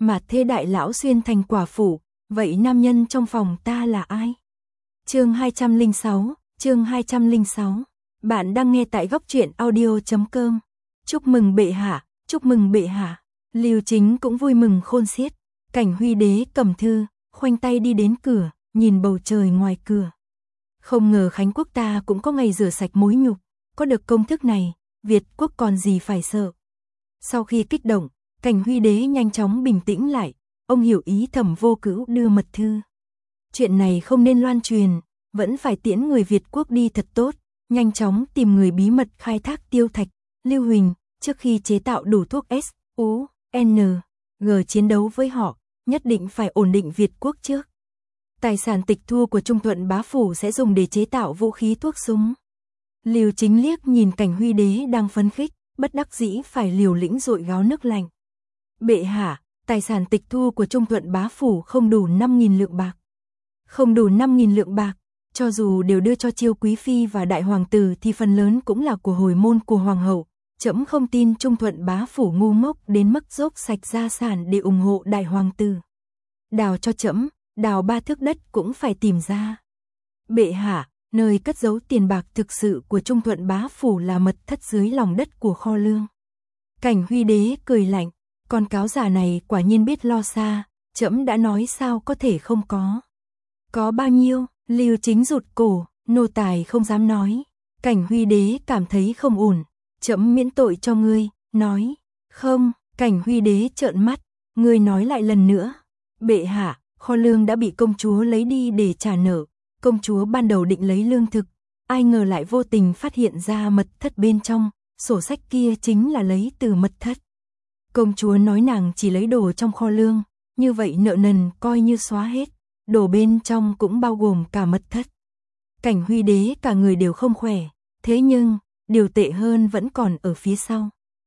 mà thê đại lão xuyên thành quả phụ, vậy nam nhân trong phòng ta là ai? Chương 206, chương 206. Bạn đang nghe tại góc truyện audio.com. Chúc mừng bệ hạ, chúc mừng bệ hạ. Lưu Chính cũng vui mừng khôn xiết. Cảnh Huy đế cầm thư, khoanh tay đi đến cửa, nhìn bầu trời ngoài cửa. Không ngờ Khánh quốc ta cũng có ngày rửa sạch mối nhục, có được công thức này, Việt quốc còn gì phải sợ. Sau khi kích động, Cảnh Huy đế nhanh chóng bình tĩnh lại, ông hiểu ý Thẩm Vô Cữu đưa mật thư. Chuyện này không nên loan truyền, vẫn phải tiễn người Việt quốc đi thật tốt, nhanh chóng tìm người bí mật khai thác tiêu thạch, Lưu Huỳnh, trước khi chế tạo đủ thuốc S, U, N, G chiến đấu với họ, nhất định phải ổn định Việt quốc trước. Tài sản tịch thu của Trung Thuận bá phủ sẽ dùng để chế tạo vũ khí thuốc súng. Lưu Chính liếc nhìn Cảnh Huy đế đang phấn khích, bất đắc dĩ phải liều lĩnh dội gáo nước lạnh. Bệ hạ, tài sản tịch thu của Trung Thuận bá phủ không đủ 5.000 lượng bạc. Không đủ 5.000 lượng bạc, cho dù đều đưa cho Chiêu quý phi và đại hoàng tử thì phần lớn cũng là của hồi môn của hoàng hậu. Trẫm không tin Trung Thuận bá phủ ngu ngốc đến mức dốc sạch gia sản để ủng hộ đại hoàng tử. Đào cho trẫm, đào 3 thước đất cũng phải tìm ra. Bệ hạ, nơi cất giấu tiền bạc thực sự của Trung Thuận bá phủ là mật thất dưới lòng đất của kho lương. Cảnh Huy đế cười lạnh, con cáo già này quả nhiên biết lo xa, trẫm đã nói sao có thể không có. Có bao nhiêu? Lưu Chính rụt cổ, nô tài không dám nói. Cảnh Huy đế cảm thấy không ổn, trẫm miễn tội cho ngươi, nói. Không, Cảnh Huy đế trợn mắt, ngươi nói lại lần nữa. Bệ hạ, kho lương đã bị công chúa lấy đi để trả nợ. Công chúa ban đầu định lấy lương thực, ai ngờ lại vô tình phát hiện ra mật thất bên trong, sổ sách kia chính là lấy từ mật thất. Công chúa nói nàng chỉ lấy đồ trong kho lương, như vậy nợ nần coi như xóa hết, đồ bên trong cũng bao gồm cả mật thất. Cảnh Huy đế cả người đều không khỏe, thế nhưng, điều tệ hơn vẫn còn ở phía sau.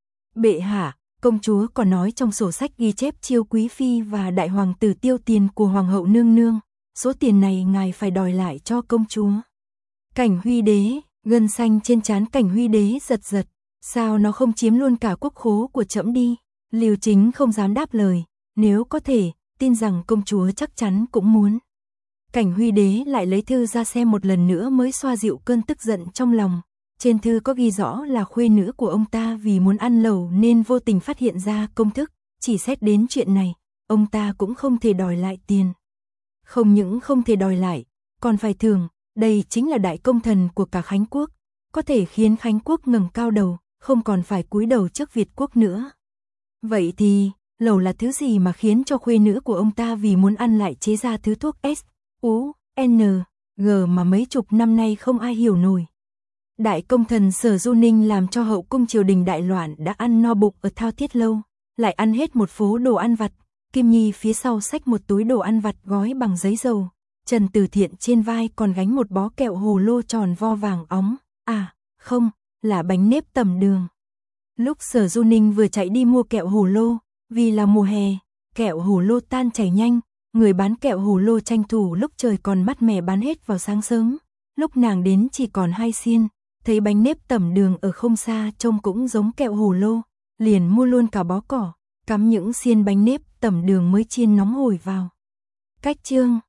Bệ hạ, công chúa còn nói trong sổ sách ghi chép Chiêu quý phi và đại hoàng tử tiêu tiền của hoàng hậu nương nương, số tiền này ngài phải đòi lại cho công chúa. Cảnh Huy đế, gân xanh trên trán Cảnh Huy đế giật giật, sao nó không chiếm luôn cả quốc khố của trẫm đi? Lưu Chính không dám đáp lời, nếu có thể, tin rằng công chúa chắc chắn cũng muốn. Cảnh Huy đế lại lấy thư ra xem một lần nữa mới xoa dịu cơn tức giận trong lòng. Trên thư có ghi rõ là khuê nữ của ông ta vì muốn ăn lẩu nên vô tình phát hiện ra công thức, chỉ xét đến chuyện này, ông ta cũng không thể đòi lại tiền. Không những không thể đòi lại, còn phải thưởng, đây chính là đại công thần của cả Khánh quốc, có thể khiến Khánh quốc ngẩng cao đầu, không còn phải cúi đầu trước Việt quốc nữa. Vậy thì, lẩu là thứ gì mà khiến cho khuê nữ của ông ta vì muốn ăn lại chế ra thứ thuốc S, U, N, G mà mấy chục năm nay không ai hiểu nổi. Đại công thần Sở Du Ninh làm cho hậu cung triều đình đại loạn đã ăn no bụng ở Thao Thiết Lâu, lại ăn hết một phố đồ ăn vặt. Kim Nhi phía sau xách một túi đồ ăn vặt gói bằng giấy dầu, Trần Từ Thiện trên vai còn gánh một bó kẹo hồ lô tròn vo vàng óng, không, là bánh nếp tẩm đường. Lúc Sở Du Ninh vừa chạy đi mua kẹo hồ lô, vì là mùa hè, kẹo hồ lô tan chảy nhanh, người bán kẹo hồ lô tranh thủ lúc trời còn mát mẻ bán hết vào sáng sớm. Lúc nàng đến chỉ còn 2 xiên, thấy bánh nếp tẩm đường ở không xa trông cũng giống kẹo hồ lô, liền mua luôn cả bó cỏ, cắm những xiên bánh nếp tẩm đường mới chiên nóng hổi vào. Cách chương